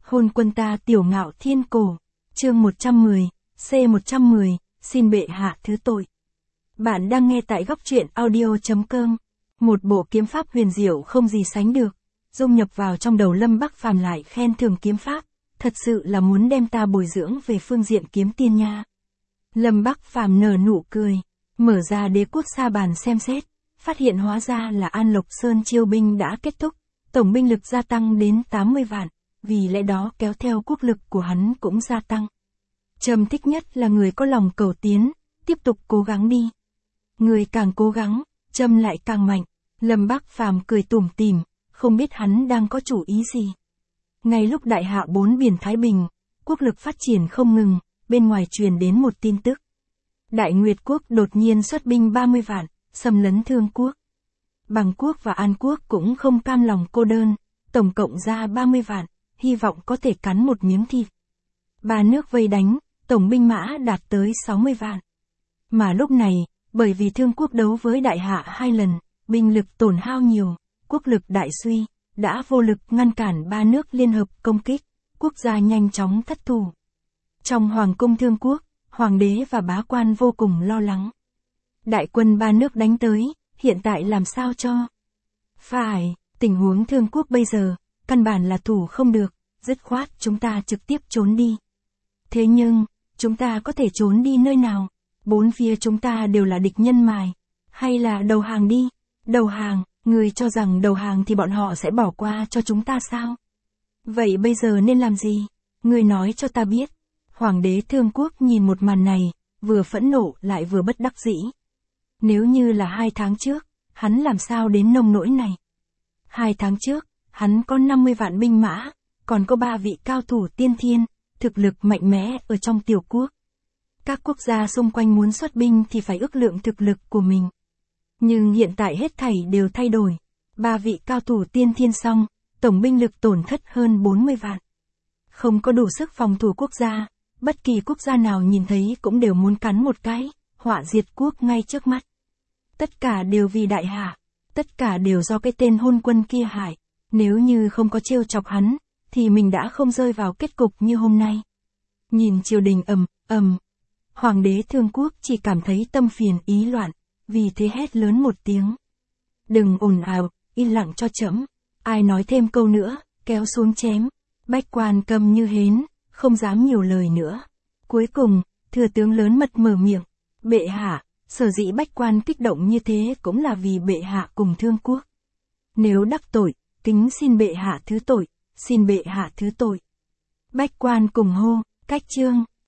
Hôn quân ta tiểu ngạo thiên cổ. Chương 110, C110, xin bệ hạ thứ tội. Bạn đang nghe tại góc truyện audio.com. Một bộ kiếm pháp huyền diệu không gì sánh được, dung nhập vào trong đầu Lâm Bắc Phàm lại khen thưởng kiếm pháp, thật sự là muốn đem ta bồi dưỡng về phương diện kiếm tiên nha. Lâm Bắc Phàm nở nụ cười, mở ra Đế Quốc sa bàn xem xét, phát hiện hóa ra là An Lộc Sơn chiêu binh đã kết thúc, tổng binh lực gia tăng đến 80 vạn, vì lẽ đó kéo theo quốc lực của hắn cũng gia tăng. Trầm thích nhất là người có lòng cầu tiến, tiếp tục cố gắng đi. Người càng cố gắng, Trầm lại càng mạnh. Lâm Bắc Phàm cười tủm tỉm, không biết hắn đang có chủ ý gì. Ngay lúc đại hạ bốn biển Thái Bình, quốc lực phát triển không ngừng, bên ngoài truyền đến một tin tức. Đại Nguyệt Quốc đột nhiên xuất binh 30 vạn, xâm lấn Thương Quốc. Bằng Quốc và An Quốc cũng không cam lòng cô đơn, tổng cộng ra 30 vạn, hy vọng có thể cắn một miếng thịt. Ba nước vây đánh, tổng binh mã đạt tới 60 vạn. Mà lúc này, bởi vì Thương Quốc đấu với đại hạ 2 lần, binh lực tổn hao nhiều, quốc lực đại suy, đã vô lực ngăn cản ba nước liên hợp công kích, quốc gia nhanh chóng thất thủ. Trong Hoàng cung Thương Quốc, Hoàng đế và bá quan vô cùng lo lắng. Đại quân ba nước đánh tới, hiện tại làm sao cho? Phải, tình huống Thương Quốc bây giờ, căn bản là thủ không được, dứt khoát chúng ta trực tiếp trốn đi. Thế nhưng, chúng ta có thể trốn đi nơi nào? Bốn phía chúng ta đều là địch nhân mài. Hay là đầu hàng đi? Đầu hàng, người cho rằng đầu hàng thì bọn họ sẽ bỏ qua cho chúng ta sao? Vậy bây giờ nên làm gì? Người nói cho ta biết. Hoàng đế Thương Quốc nhìn một màn này, vừa phẫn nộ lại vừa bất đắc dĩ. Nếu như là 2 tháng trước, hắn làm sao đến nông nỗi này? 2 tháng trước, hắn có 50 vạn binh mã, còn có 3 vị cao thủ tiên thiên, thực lực mạnh mẽ ở trong tiểu quốc. Các quốc gia xung quanh muốn xuất binh thì phải ước lượng thực lực của mình. Nhưng hiện tại hết thảy đều thay đổi. 3 vị cao thủ tiên thiên xong, tổng binh lực tổn thất hơn 40 vạn. Không có đủ sức phòng thủ quốc gia, bất kỳ quốc gia nào nhìn thấy cũng đều muốn cắn một cái, họa diệt quốc ngay trước mắt. Tất cả đều vì đại hạ, tất cả đều do cái tên hôn quân kia hại. Nếu như không có trêu chọc hắn, thì mình đã không rơi vào kết cục như hôm nay. Nhìn triều đình Hoàng đế Thương Quốc chỉ cảm thấy tâm phiền ý loạn, vì thế hét lớn một tiếng. Đừng ồn ào, yên lặng cho trẫm. Ai nói thêm câu nữa, kéo xuống chém. Bách quan câm như hến, không dám nhiều lời nữa. Cuối cùng, thừa tướng lớn mật mở miệng. Bệ hạ, sở dĩ bách quan kích động như thế cũng là vì bệ hạ cùng Thương Quốc. Nếu đắc tội, kính xin bệ hạ thứ tội, xin bệ hạ thứ tội. Bách quan cùng hô, cách chương.